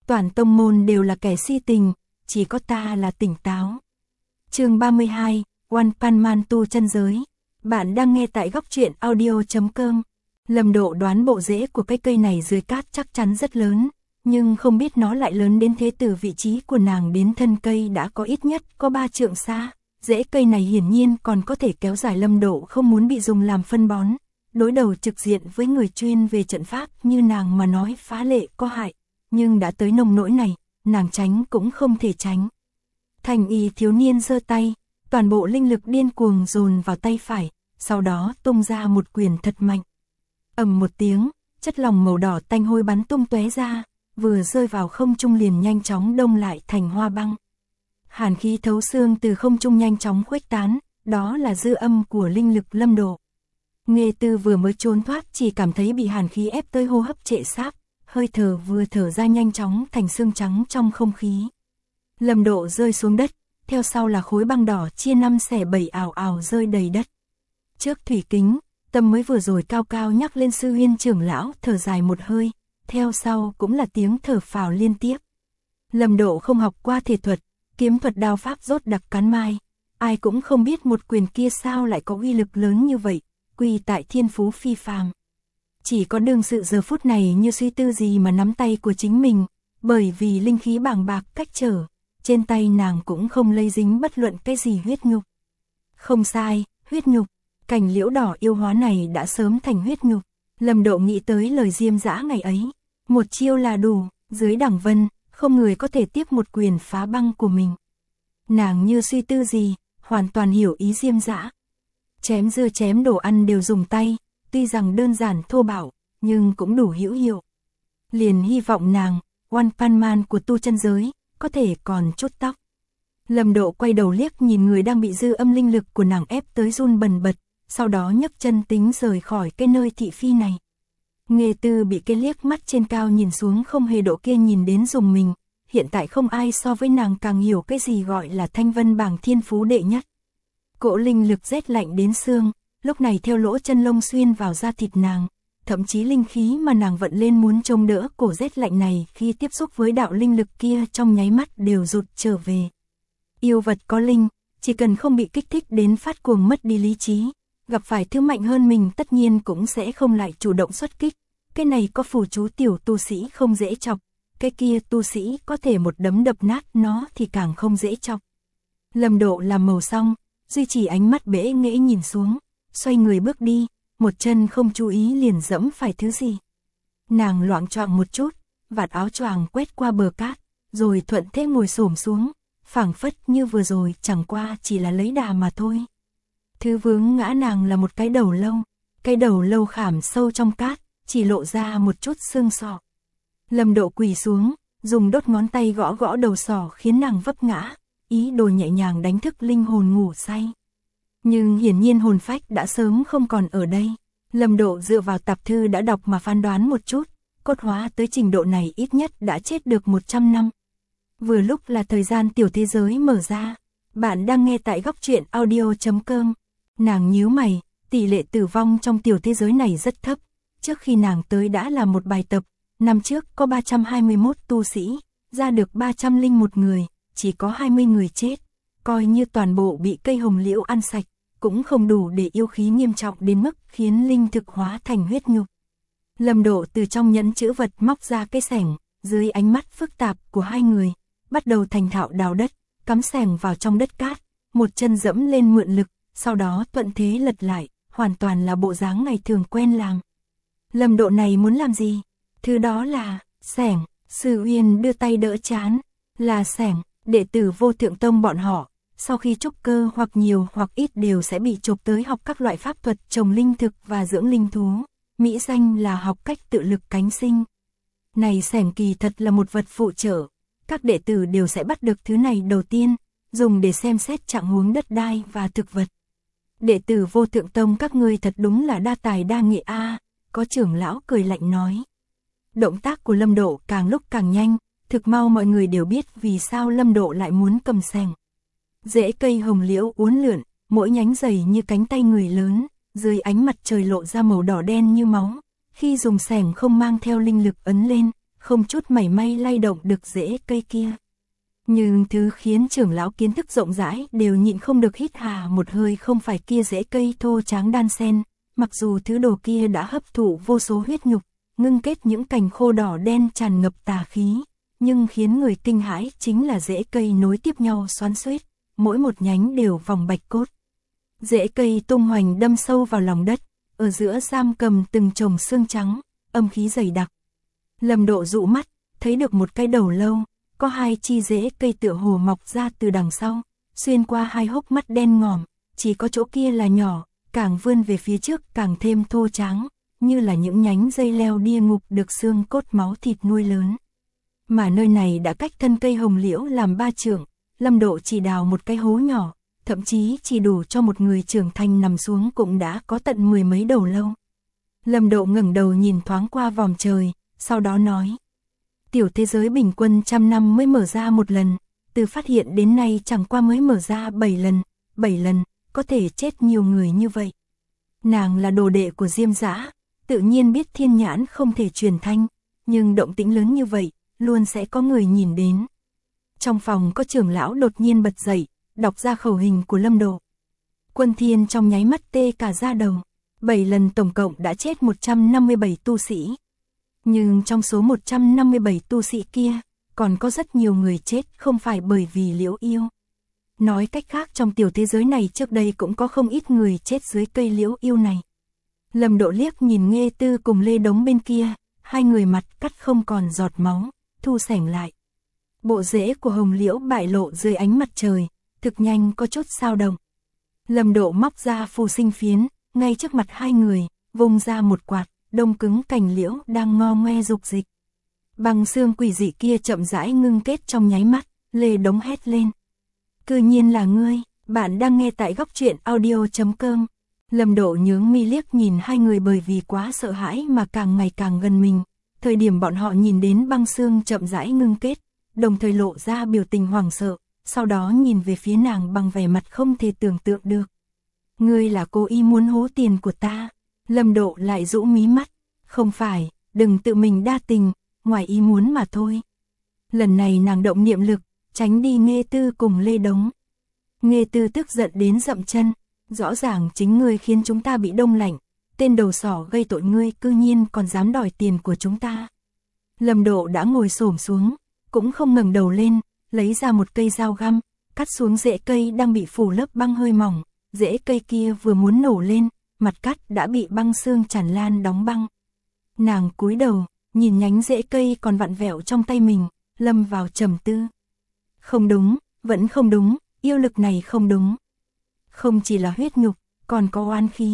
toàn tông môn đều là kẻ si tình, chỉ có ta là tỉnh táo. Chương 32, One Punch Man tu chân giới. Bạn đang nghe tại góc truyện audio.com. Lâm Độ đoán bộ rễ của cái cây này dưới cát chắc chắn rất lớn, nhưng không biết nó lại lớn đến thế. Từ vị trí của nàng đến thân cây đã có ít nhất có 3 trượng xa, rễ cây này hiển nhiên còn có thể kéo dài. Lâm Độ không muốn bị dùng làm phân bón, đối đầu trực diện với người chuyên về trận pháp như nàng mà nói phá lệ có hại, nhưng đã tới nông nỗi này, nàng tránh cũng không thể tránh. Thành y thiếu niên giơ tay, toàn bộ linh lực điên cuồng dồn vào tay phải, sau đó tung ra một quyền thật mạnh. Ầm một tiếng, chất lỏng màu đỏ tanh hôi bắn tung tóe ra, vừa rơi vào không trung liền nhanh chóng đông lại thành hoa băng. Hàn khí thấu xương từ không trung nhanh chóng khuếch tán, đó là dư âm của linh lực Lâm Độ. Nghê Tư vừa mới trốn thoát chỉ cảm thấy bị hàn khí ép tới hô hấp trệ sáp, hơi thở vừa thở ra nhanh chóng thành xương trắng trong không khí. Lâm Độ rơi xuống đất, theo sau là khối băng đỏ chia 5 xẻ 7 ào ào rơi đầy đất. Trước thủy kính, Tâm mới vừa rồi cao cao nhắc lên sư huynh trưởng lão, thở dài một hơi, theo sau cũng là tiếng thở phào liên tiếp. Lâm Độ không học qua thể thuật, kiếm thuật đao pháp rốt đặc cán mai, ai cũng không biết một quyền kia sao lại có uy lực lớn như vậy, quy tại thiên phú phi phàm. Chỉ có đương sự giờ phút này như suy tư gì mà nắm tay của chính mình, bởi vì linh khí bàng bạc cách trở, trên tay nàng cũng không lây dính bất luận cái gì huyết nhục. Không sai, huyết nhục, cành liễu đỏ yêu hóa này đã sớm thành huyết nhục. Lâm Độ nghĩ tới lời Diêm Dã ngày ấy, một chiêu là đủ, dưới đẳng vân, không người có thể tiếp một quyền phá băng của mình. Nàng như suy tư gì, hoàn toàn hiểu ý Diêm Dã. Chém dưa chém đồ ăn đều dùng tay, tuy rằng đơn giản thô bạo, nhưng cũng đủ hữu hiệu. Liền hy vọng nàng, One Punch Man của tu chân giới, có thể còn chút tóc. Lâm Độ quay đầu liếc nhìn người đang bị dư âm linh lực của nàng ép tới run bần bật, sau đó nhấc chân tính rời khỏi cái nơi thị phi này. Nghê Tư bị cái liếc mắt trên cao nhìn xuống không hề độ kia nhìn đến dùng mình, hiện tại không ai so với nàng càng hiểu cái gì gọi là thanh vân bảng thiên phú đệ nhất. Cỗ linh lực rét lạnh đến xương, lúc này theo lỗ chân lông xuyên vào da thịt nàng, thậm chí linh khí mà nàng vận lên muốn chống đỡ cổ rét lạnh này khi tiếp xúc với đạo linh lực kia trong nháy mắt đều rụt trở về. Yêu vật có linh, chỉ cần không bị kích thích đến phát cuồng mất đi lý trí, gặp phải thứ mạnh hơn mình tất nhiên cũng sẽ không lại chủ động xuất kích. Cái này có phù chú tiểu tu sĩ không dễ chọc, cái kia tu sĩ có thể một đấm đập nát nó thì càng không dễ chọc. Lâm Độ làm màu xong, duy trì ánh mắt bẽ nghễ nhìn xuống, xoay người bước đi, một chân không chú ý liền dẫm phải thứ gì. Nàng loạng choạng một chút, vạt áo choàng quét qua bờ cát, rồi thuận thế ngồi xổm xuống, phảng phất như vừa rồi chẳng qua chỉ là lấy đà mà thôi. Thứ vướng ngã nàng là một cái đầu lâu khảm sâu trong cát, chỉ lộ ra một chút xương sọ. Lâm Độ quỳ xuống, dùng đốt ngón tay gõ gõ đầu sọ khiến nàng vấp ngã, ý đồ nhẹ nhàng đánh thức linh hồn ngủ say. Nhưng hiển nhiên hồn phách đã sớm không còn ở đây. Lâm Độ dựa vào tạp thư đã đọc mà phán đoán một chút, cốt hóa tới trình độ này ít nhất đã chết được 100 năm. Vừa lúc là thời gian tiểu thế giới mở ra. Bạn đang nghe tại góc truyện audio.com. Nàng nhíu mày, tỷ lệ tử vong trong tiểu thế giới này rất thấp. Trước khi nàng tới đã là một bài tập, năm trước có 321 tu sĩ, ra được 301 người, chỉ có 20 người chết. Coi như toàn bộ bị cây hồng liễu ăn sạch, cũng không đủ để yêu khí nghiêm trọng đến mức khiến linh thực hóa thành huyết nhục. Lâm Độ từ trong nhẫn chữ vật móc ra cái xẻng, dưới ánh mắt phức tạp của hai người, bắt đầu thành thạo đào đất, cắm xẻng vào trong đất cát, một chân dẫm lên mượn lực, sau đó thuận thế lật lại, hoàn toàn là bộ dáng ngày thường quen làm. Lâm Độ này muốn làm gì? Thứ đó là xẻng. Sư Uyên đưa tay đỡ chán, là xẻng. Đệ tử Vô Thượng Tông bọn họ, sau khi trúc cơ hoặc nhiều hoặc ít đều sẽ bị chộp tới học các loại pháp thuật trồng linh thực và dưỡng linh thú, mỹ danh là học cách tự lực cánh sinh. Này xẻng kỳ thật là một vật phụ trợ, các đệ tử đều sẽ bắt được thứ này đầu tiên, dùng để xem xét trạng huống đất đai và thực vật. Đệ tử Vô Thượng Tông các ngươi thật đúng là đa tài đa nghệ a, có trưởng lão cười lạnh nói. Động tác của Lâm Độ càng lúc càng nhanh, thực mau mọi người đều biết vì sao Lâm Độ lại muốn cầm xẻng. Rễ cây hồng liễu uốn lượn, mỗi nhánh dày như cánh tay người lớn, dưới ánh mặt trời lộ ra màu đỏ đen như máu. Khi dùng xẻng không mang theo linh lực ấn lên, không chút mảy may lay động được rễ cây kia. Nhưng thứ khiến trưởng lão kiến thức rộng rãi đều nhịn không được hít hà một hơi không phải kia rễ cây thô tráng đan sen, mặc dù thứ đồ kia đã hấp thụ vô số huyết nhục, ngưng kết những cành khô đỏ đen tràn ngập tà khí, nhưng khiến người kinh hãi chính là rễ cây nối tiếp nhau xoắn xuýt, mỗi một nhánh đều vòng bạch cốt. Rễ cây tung hoành đâm sâu vào lòng đất, ở giữa giam cầm từng chồng xương trắng, âm khí dày đặc. Lâm Độ dụ mắt, thấy được một cái đầu lâu, có hai chi rễ cây tựa hồ mọc ra từ đằng sau, xuyên qua hai hốc mắt đen ngòm, chỉ có chỗ kia là nhỏ, càng vươn về phía trước càng thêm thô tráng, như là những nhánh dây leo địa ngục được xương cốt máu thịt nuôi lớn. Mà nơi này đã cách thân cây hồng liễu làm 3 trượng, Lâm Độ chỉ đào một cái hố nhỏ, thậm chí chỉ đủ cho một người trưởng thành nằm xuống cũng đã có tận 10 mấy đầu lâu. Lâm Độ ngẩng đầu nhìn thoáng qua vòm trời, sau đó nói: tiểu thế giới bình quân 100 năm mới mở ra một lần, từ phát hiện đến nay chẳng qua mới mở ra 7 lần, có thể chết nhiều người như vậy. Nàng là đồ đệ của Diêm Dã, tự nhiên biết thiên nhãn không thể truyền thanh, nhưng động tĩnh lớn như vậy, luôn sẽ có người nhìn đến. Trong phòng có trưởng lão đột nhiên bật dậy, đọc ra khẩu hình của Lâm Độ. Quân Thiên trong nháy mắt tê cả da đầu, 7 lần tổng cộng đã chết 157 tu sĩ. Nhưng trong số 157 tu sĩ kia, còn có rất nhiều người chết không phải bởi vì liễu yêu. Nói cách khác trong tiểu thế giới này trước đây cũng có không ít người chết dưới cây liễu yêu này. Lâm Độ liếc nhìn Nghê Tư cùng Lê Đống bên kia, hai người mặt cắt không còn giọt máu, thu sẻng lại. Bộ rễ của hồng liễu bại lộ dưới ánh mặt trời, thực nhanh có chút dao động. Lâm Độ móc ra phù sinh phiến, ngay trước mặt hai người, vung ra một quạt, đông cứng cành liễu đang ngo ngoe rục dịch. Băng xương quỷ dị kia chậm rãi ngưng kết trong nháy mắt, Lê Đống hét lên: cư nhiên là ngươi, bạn đang nghe tại góc truyện audio.com. Lâm Độ nhướng mi liếc nhìn hai người bởi vì quá sợ hãi mà càng ngày càng gần mình. Thời điểm bọn họ nhìn đến băng xương chậm rãi ngưng kết, đồng thời lộ ra biểu tình hoảng sợ, sau đó nhìn về phía nàng bằng vẻ mặt không thể tưởng tượng được. Ngươi là cố ý muốn hố tiền của ta? Lâm Độ lại rũ mí mắt. Không phải, đừng tự mình đa tình, ngoài ý muốn mà thôi. Lần này nàng động niệm lực, tránh đi Nghê Tư cùng Lê Đống. Nghê Tư tức giận đến dậm chân, rõ ràng chính ngươi khiến chúng ta bị đông lạnh, tên đầu sỏ gây tội ngươi cư nhiên còn dám đòi tiền của chúng ta. Lâm Độ đã ngồi xổm xuống, cũng không ngẩng đầu lên, lấy ra một cây dao găm, cắt xuống rễ cây đang bị phủ lớp băng hơi mỏng, rễ cây kia vừa muốn nổ lên, mặt cắt đã bị băng xương tràn lan đóng băng. Nàng cúi đầu, nhìn nhánh rễ cây còn vặn vẹo trong tay mình, lâm vào trầm tư. Không đúng, vẫn không đúng, yêu lực này không đúng. Không chỉ là huyết nhục, còn có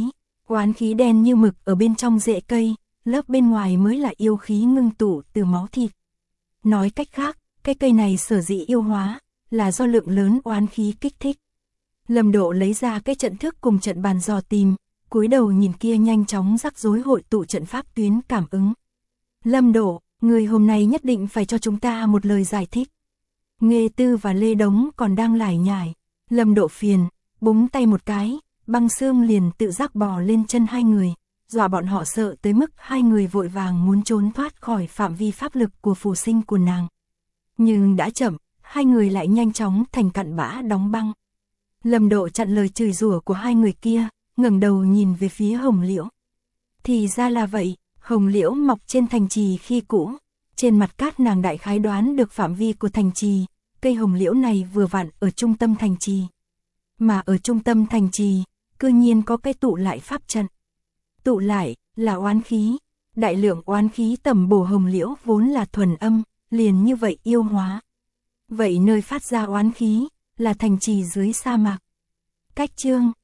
oán khí đen như mực ở bên trong rễ cây, lớp bên ngoài mới là yêu khí ngưng tụ từ máu thịt. Nói cách khác, cái cây này sở dĩ yêu hóa, là do lượng lớn oán khí kích thích. Lâm Độ lấy ra cái trận thức cùng trận bàn dò tìm, cúi đầu nhìn kia nhanh chóng rắc rối hội tụ trận pháp tuyến cảm ứng. Lâm Độ, người hôm nay nhất định phải cho chúng ta một lời giải thích. Nghê Tư và Lê Đống còn đang lải nhải. Lâm Độ phiền, búng tay một cái, băng xương liền tự giác bò lên chân hai người, dọa bọn họ sợ tới mức hai người vội vàng muốn trốn thoát khỏi phạm vi pháp lực của phù sinh của nàng. Nhưng đã chậm, hai người lại nhanh chóng thành cặn bã đóng băng. Lâm Độ chặn lời chửi rủa của hai người kia, ngẩng đầu nhìn về phía hồng liễu. Thì ra là vậy, hồng liễu mọc trên thành trì khi cũ. Trên mặt cát nàng đại khái đoán được phạm vi của thành trì, cây hồng liễu này vừa vặn ở trung tâm thành trì. Mà ở trung tâm thành trì, cư nhiên có cái tụ lại pháp trận. Tụ lại là oán khí, đại lượng oán khí tầm bổ hồng liễu vốn là thuần âm, liền như vậy yêu hóa. Vậy nơi phát ra oán khí là thành trì dưới sa mạc. Cách chương